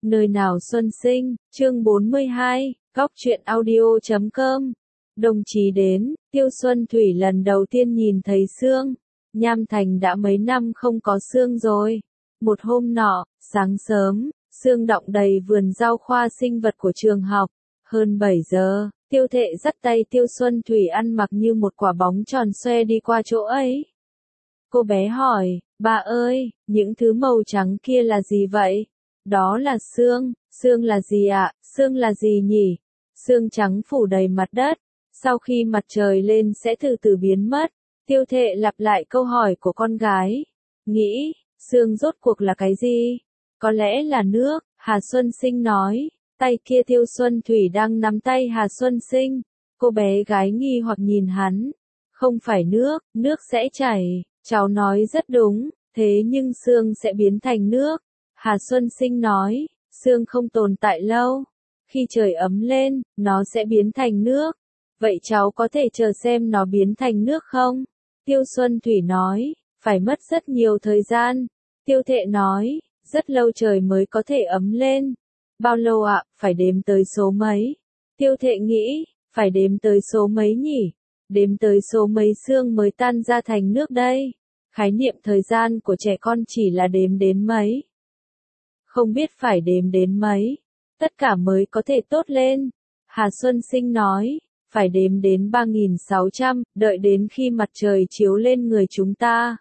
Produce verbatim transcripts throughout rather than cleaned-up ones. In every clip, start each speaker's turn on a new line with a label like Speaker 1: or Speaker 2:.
Speaker 1: Nơi nào xuân sinh, chương bốn mươi hai, góc truyện audio chấm com. Đồng chí đến, Tiêu Xuân Thủy lần đầu tiên nhìn thấy sương. Nham Thành đã mấy năm không có sương rồi. Một hôm nọ, sáng sớm, sương đọng đầy vườn rau khoa sinh vật của trường học. Hơn bảy giờ, Tiêu Thệ dắt tay Tiêu Xuân Thủy ăn mặc như một quả bóng tròn xoe đi qua chỗ ấy. Cô bé hỏi, bà ơi, những thứ màu trắng kia là gì vậy? Đó là sương. Sương là gì ạ? À? Sương là gì nhỉ? Sương trắng phủ đầy mặt đất. Sau khi mặt trời lên sẽ từ từ biến mất. Tiêu Thệ lặp lại câu hỏi của con gái. Nghĩ, sương rốt cuộc là cái gì? Có lẽ là nước, Hà Xuân Sinh nói. Tay kia Tiêu Xuân Thủy đang nắm tay Hà Xuân Sinh. Cô bé gái nghi hoặc nhìn hắn. Không phải nước, nước sẽ chảy. Cháu nói rất đúng, thế nhưng sương sẽ biến thành nước. Hà Xuân Sinh nói, sương không tồn tại lâu. Khi trời ấm lên, nó sẽ biến thành nước. Vậy cháu có thể chờ xem nó biến thành nước không? Tiêu Xuân Thủy nói, phải mất rất nhiều thời gian. Tiêu Thệ nói, rất lâu trời mới có thể ấm lên. Bao lâu ạ, à? Phải đếm tới số mấy? Tiêu Thệ nghĩ, phải đếm tới số mấy nhỉ? Đếm tới số mấy sương mới tan ra thành nước đây. Khái niệm thời gian của trẻ con chỉ là đếm đến mấy. Không biết phải đếm đến mấy. Tất cả mới có thể tốt lên. Hà Xuân Sinh nói, phải đếm đến ba nghìn sáu trăm, đợi đến khi mặt trời chiếu lên người chúng ta.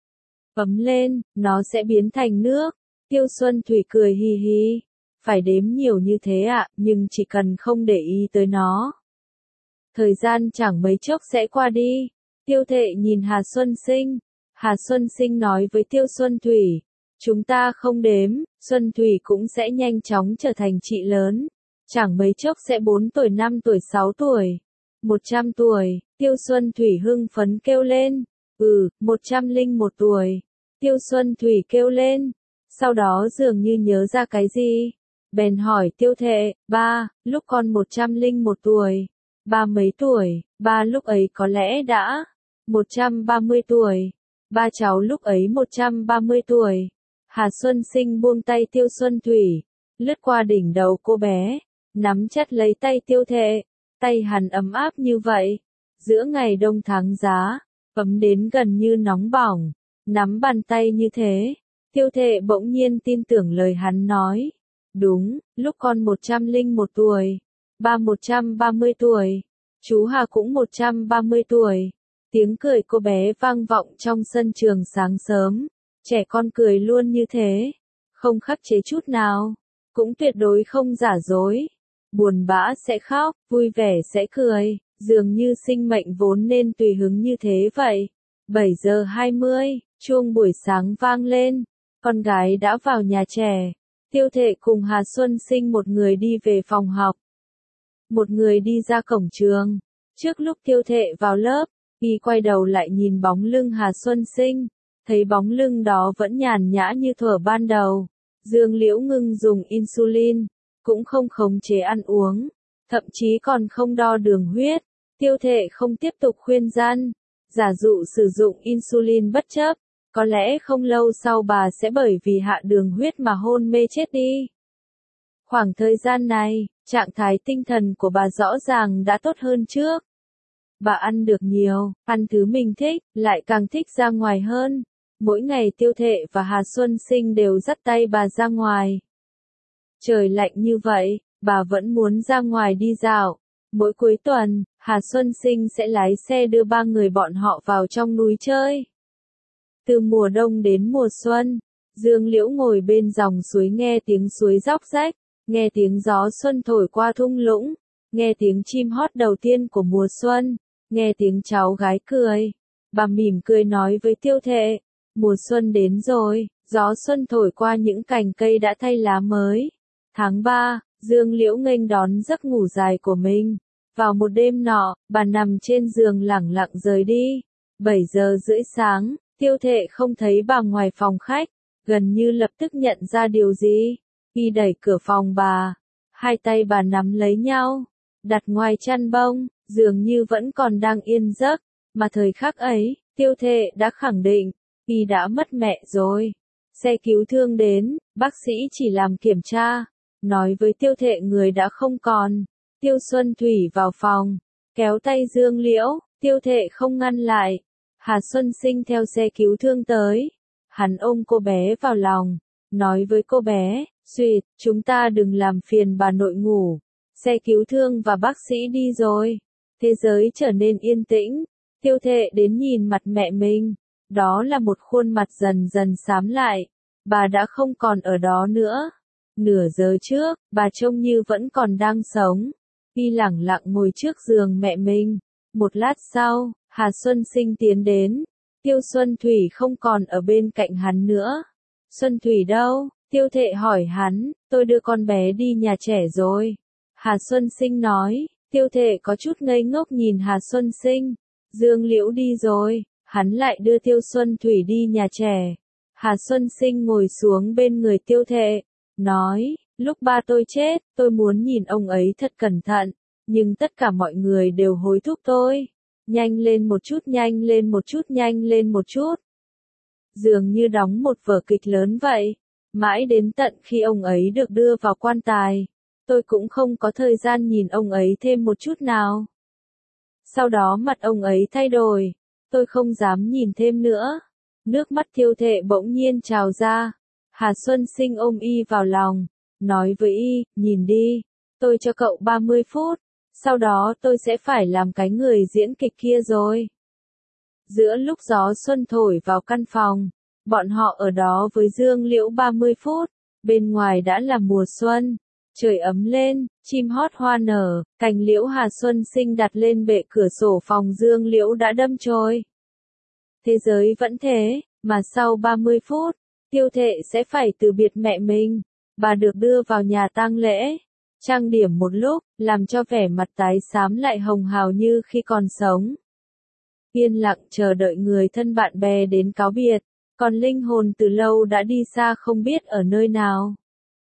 Speaker 1: Ấm lên, nó sẽ biến thành nước. Tiêu Xuân Thủy cười hì hì. Phải đếm nhiều như thế ạ, à, nhưng chỉ cần không để ý tới nó. Thời gian chẳng mấy chốc sẽ qua đi. Tiêu Thệ nhìn Hà Xuân Sinh. Hà Xuân Sinh nói với Tiêu Xuân Thủy. Chúng ta không đếm, Xuân Thủy cũng sẽ nhanh chóng trở thành chị lớn. Chẳng mấy chốc sẽ bốn tuổi năm tuổi sáu tuổi. một trăm tuổi, Tiêu Xuân Thủy hưng phấn kêu lên. Ừ, một trăm lẻ một tuổi. Tiêu Xuân Thủy kêu lên. Sau đó dường như nhớ ra cái gì. Bèn hỏi Tiêu Thệ, ba, lúc con một trăm lẻ một tuổi. Ba mấy tuổi, ba lúc ấy có lẽ đã một trăm ba mươi tuổi. Ba cháu lúc ấy một trăm ba mươi tuổi. Hà Xuân Sinh buông tay Tiêu Xuân Thủy, lướt qua đỉnh đầu cô bé, nắm chặt lấy tay Tiêu Thệ. Tay hắn ấm áp như vậy. Giữa ngày đông tháng giá, ấm đến gần như nóng bỏng. Nắm bàn tay như thế, Tiêu Thệ bỗng nhiên tin tưởng lời hắn nói. Đúng, lúc con một trăm lẻ một tuổi, ba một trăm ba mươi tuổi, chú Hà cũng một trăm ba mươi tuổi. Tiếng cười cô bé vang vọng trong sân trường sáng sớm. Trẻ con cười luôn như thế, không khắc chế chút nào, cũng tuyệt đối không giả dối. Buồn bã sẽ khóc, vui vẻ sẽ cười, dường như sinh mệnh vốn nên tùy hứng như thế vậy. bảy giờ hai mươi, chuông buổi sáng vang lên, con gái đã vào nhà trẻ. Tiêu Thệ cùng Hà Xuân Sinh một người đi về phòng học, một người đi ra cổng trường. Trước lúc Tiêu Thệ vào lớp, y quay đầu lại nhìn bóng lưng Hà Xuân Sinh, thấy bóng lưng đó vẫn nhàn nhã như thuở ban đầu. Dương Liễu Ngưng dùng insulin, cũng không khống chế ăn uống, thậm chí còn không đo đường huyết. Tiêu Thệ không tiếp tục khuyên gian, giả dụ sử dụng insulin bất chấp, có lẽ không lâu sau bà sẽ bởi vì hạ đường huyết mà hôn mê chết đi. Khoảng thời gian này, trạng thái tinh thần của bà rõ ràng đã tốt hơn trước. Bà ăn được nhiều, ăn thứ mình thích, lại càng thích ra ngoài hơn. Mỗi ngày Tiêu Thệ và Hà Xuân Sinh đều dắt tay bà ra ngoài. Trời lạnh như vậy, bà vẫn muốn ra ngoài đi dạo. Mỗi cuối tuần, Hà Xuân Sinh sẽ lái xe đưa ba người bọn họ vào trong núi chơi. Từ mùa đông đến mùa xuân, Dương Liễu ngồi bên dòng suối nghe tiếng suối róc rách, nghe tiếng gió xuân thổi qua thung lũng, nghe tiếng chim hót đầu tiên của mùa xuân, nghe tiếng cháu gái cười. Bà mỉm cười nói với Tiêu Thệ, mùa xuân đến rồi, gió xuân thổi qua những cành cây đã thay lá mới. Tháng ba, Dương Liễu nghênh đón giấc ngủ dài của mình. Vào một đêm nọ, bà nằm trên giường lẳng lặng rời đi. bảy giờ rưỡi sáng, Tiêu Thệ không thấy bà ngoài phòng khách, gần như lập tức nhận ra điều gì. Y đẩy cửa phòng bà, hai tay bà nắm lấy nhau, đặt ngoài chăn bông, dường như vẫn còn đang yên giấc, mà thời khắc ấy, Tiêu Thệ đã khẳng định, Y đã mất mẹ rồi. Xe cứu thương đến, bác sĩ chỉ làm kiểm tra, nói với Tiêu Thệ người đã không còn. Tiêu Xuân Thủy vào phòng, kéo tay Dương Liễu, Tiêu Thệ không ngăn lại. Hà Xuân Sinh theo xe cứu thương tới. Hắn ôm cô bé vào lòng, nói với cô bé, "Duyệt, chúng ta đừng làm phiền bà nội ngủ. Xe cứu thương và bác sĩ đi rồi." Thế giới trở nên yên tĩnh. Tiêu Thệ đến nhìn mặt mẹ mình. Đó là một khuôn mặt dần dần xám lại. Bà đã không còn ở đó nữa. Nửa giờ trước, bà trông như vẫn còn đang sống. Y lẳng lặng ngồi trước giường mẹ mình. Một lát sau, Hà Xuân Sinh tiến đến. Tiêu Xuân Thủy không còn ở bên cạnh hắn nữa. "Xuân Thủy đâu?" Tiêu Thệ hỏi hắn. "Tôi đưa con bé đi nhà trẻ rồi." Hà Xuân Sinh nói. Tiêu Thệ có chút ngây ngốc nhìn Hà Xuân Sinh. Dương Liễu đi rồi, hắn lại đưa Tiêu Xuân Thủy đi nhà trẻ. Hà Xuân Sinh ngồi xuống bên người Tiêu Thệ, nói, lúc ba tôi chết, tôi muốn nhìn ông ấy thật cẩn thận, nhưng tất cả mọi người đều hối thúc tôi. Nhanh lên một chút, nhanh lên một chút, nhanh lên một chút. Dường như đóng một vở kịch lớn vậy. Mãi đến tận khi ông ấy được đưa vào quan tài, tôi cũng không có thời gian nhìn ông ấy thêm một chút nào. Sau đó mặt ông ấy thay đổi, tôi không dám nhìn thêm nữa. Nước mắt Tiêu Thệ bỗng nhiên trào ra. Hà Xuân Sinh ôm y vào lòng, nói với y, nhìn đi, tôi cho cậu ba mươi phút, sau đó tôi sẽ phải làm cái người diễn kịch kia rồi. Giữa lúc gió xuân thổi vào căn phòng, bọn họ ở đó với Dương Liễu ba mươi phút, bên ngoài đã là mùa xuân, trời ấm lên, chim hót hoa nở, cành liễu Hà Xuân Sinh đặt lên bệ cửa sổ phòng Dương Liễu đã đâm chồi. Thế giới vẫn thế, mà sau ba mươi phút, Tiêu Thệ sẽ phải từ biệt mẹ mình, bà được đưa vào nhà tang lễ, trang điểm một lúc, làm cho vẻ mặt tái xám lại hồng hào như khi còn sống. Yên lặng chờ đợi người thân bạn bè đến cáo biệt, còn linh hồn từ lâu đã đi xa không biết ở nơi nào.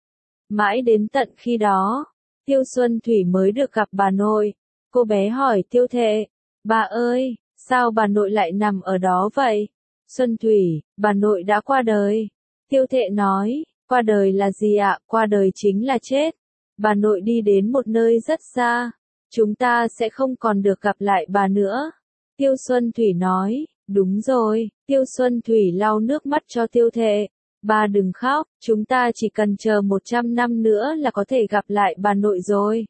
Speaker 1: Mãi đến tận khi đó, Tiêu Xuân Thủy mới được gặp bà nội. Cô bé hỏi Tiêu Thệ, bà ơi, sao bà nội lại nằm ở đó vậy? Xuân Thủy, bà nội đã qua đời. Tiêu Thệ nói, qua đời là gì ạ? Qua đời chính là chết. Bà nội đi đến một nơi rất xa. Chúng ta sẽ không còn được gặp lại bà nữa. Tiêu Xuân Thủy nói, đúng rồi. Tiêu Xuân Thủy lau nước mắt cho Tiêu Thệ. Bà đừng khóc, chúng ta chỉ cần chờ một trăm năm nữa là có thể gặp lại bà nội rồi.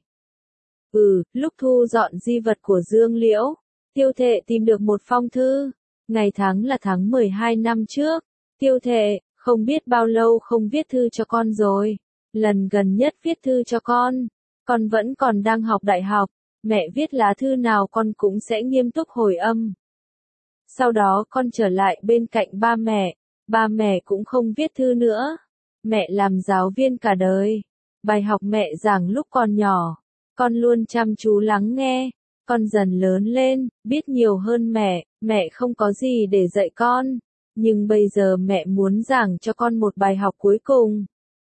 Speaker 1: Ừ, lúc thu dọn di vật của Dương Liễu, Tiêu Thệ tìm được một phong thư. Ngày tháng là tháng mười hai năm trước. Tiêu Thệ, không biết bao lâu không viết thư cho con rồi. Lần gần nhất viết thư cho con, con vẫn còn đang học đại học. Mẹ viết lá thư nào con cũng sẽ nghiêm túc hồi âm. Sau đó con trở lại bên cạnh ba mẹ. Ba mẹ cũng không viết thư nữa. Mẹ làm giáo viên cả đời. Bài học mẹ giảng lúc còn nhỏ, con luôn chăm chú lắng nghe. Con dần lớn lên, biết nhiều hơn mẹ, mẹ không có gì để dạy con. Nhưng bây giờ mẹ muốn giảng cho con một bài học cuối cùng.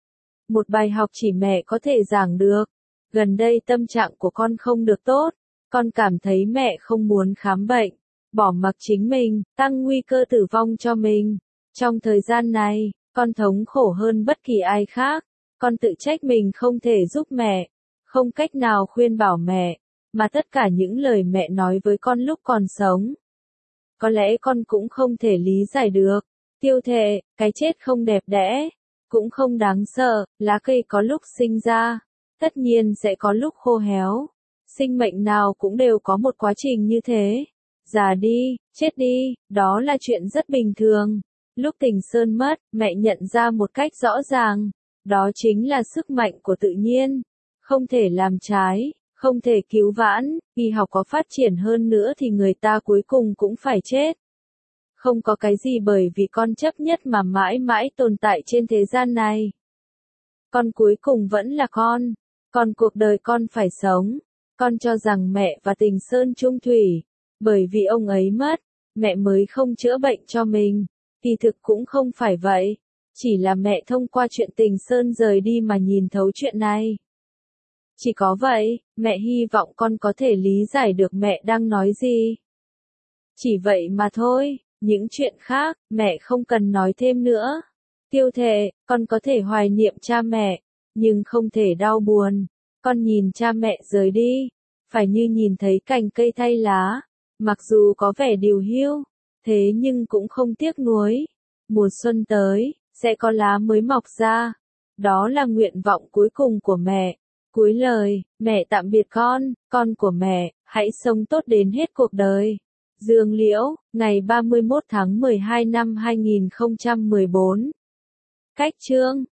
Speaker 1: Một bài học chỉ mẹ có thể giảng được. Gần đây tâm trạng của con không được tốt. Con cảm thấy mẹ không muốn khám bệnh, bỏ mặc chính mình, tăng nguy cơ tử vong cho mình. Trong thời gian này, con thống khổ hơn bất kỳ ai khác. Con tự trách mình không thể giúp mẹ, không cách nào khuyên bảo mẹ, mà tất cả những lời mẹ nói với con lúc còn sống, có lẽ con cũng không thể lý giải được. Tiêu Thệ, cái chết không đẹp đẽ, cũng không đáng sợ, lá cây có lúc sinh ra, tất nhiên sẽ có lúc khô héo. Sinh mệnh nào cũng đều có một quá trình như thế. Già đi, chết đi, đó là chuyện rất bình thường. Lúc Tình Sơn mất, mẹ nhận ra một cách rõ ràng, đó chính là sức mạnh của tự nhiên, không thể làm trái, không thể cứu vãn. Y học có phát triển hơn nữa thì người ta cuối cùng cũng phải chết. Không có cái gì bởi vì con chấp nhất mà mãi mãi tồn tại trên thế gian này. Con cuối cùng vẫn là con, còn cuộc đời con phải sống. Con cho rằng mẹ và Tình Sơn chung thủy, bởi vì ông ấy mất, mẹ mới không chữa bệnh cho mình. Kỳ thực cũng không phải vậy, chỉ là mẹ thông qua chuyện Tình Sơn rời đi mà nhìn thấu chuyện này. Chỉ có vậy, mẹ hy vọng con có thể lý giải được mẹ đang nói gì. Chỉ vậy mà thôi, những chuyện khác, mẹ không cần nói thêm nữa. Tiêu Thệ, con có thể hoài niệm cha mẹ, nhưng không thể đau buồn. Con nhìn cha mẹ rời đi, phải như nhìn thấy cành cây thay lá, mặc dù có vẻ điều hiu, thế nhưng cũng không tiếc nuối. Mùa xuân tới, sẽ có lá mới mọc ra. Đó là nguyện vọng cuối cùng của mẹ. Cuối lời, mẹ tạm biệt con, con của mẹ, hãy sống tốt đến hết cuộc đời. Dương Liễu, ngày ba mươi mốt tháng mười hai năm hai nghìn không trăm mười bốn. Cách chương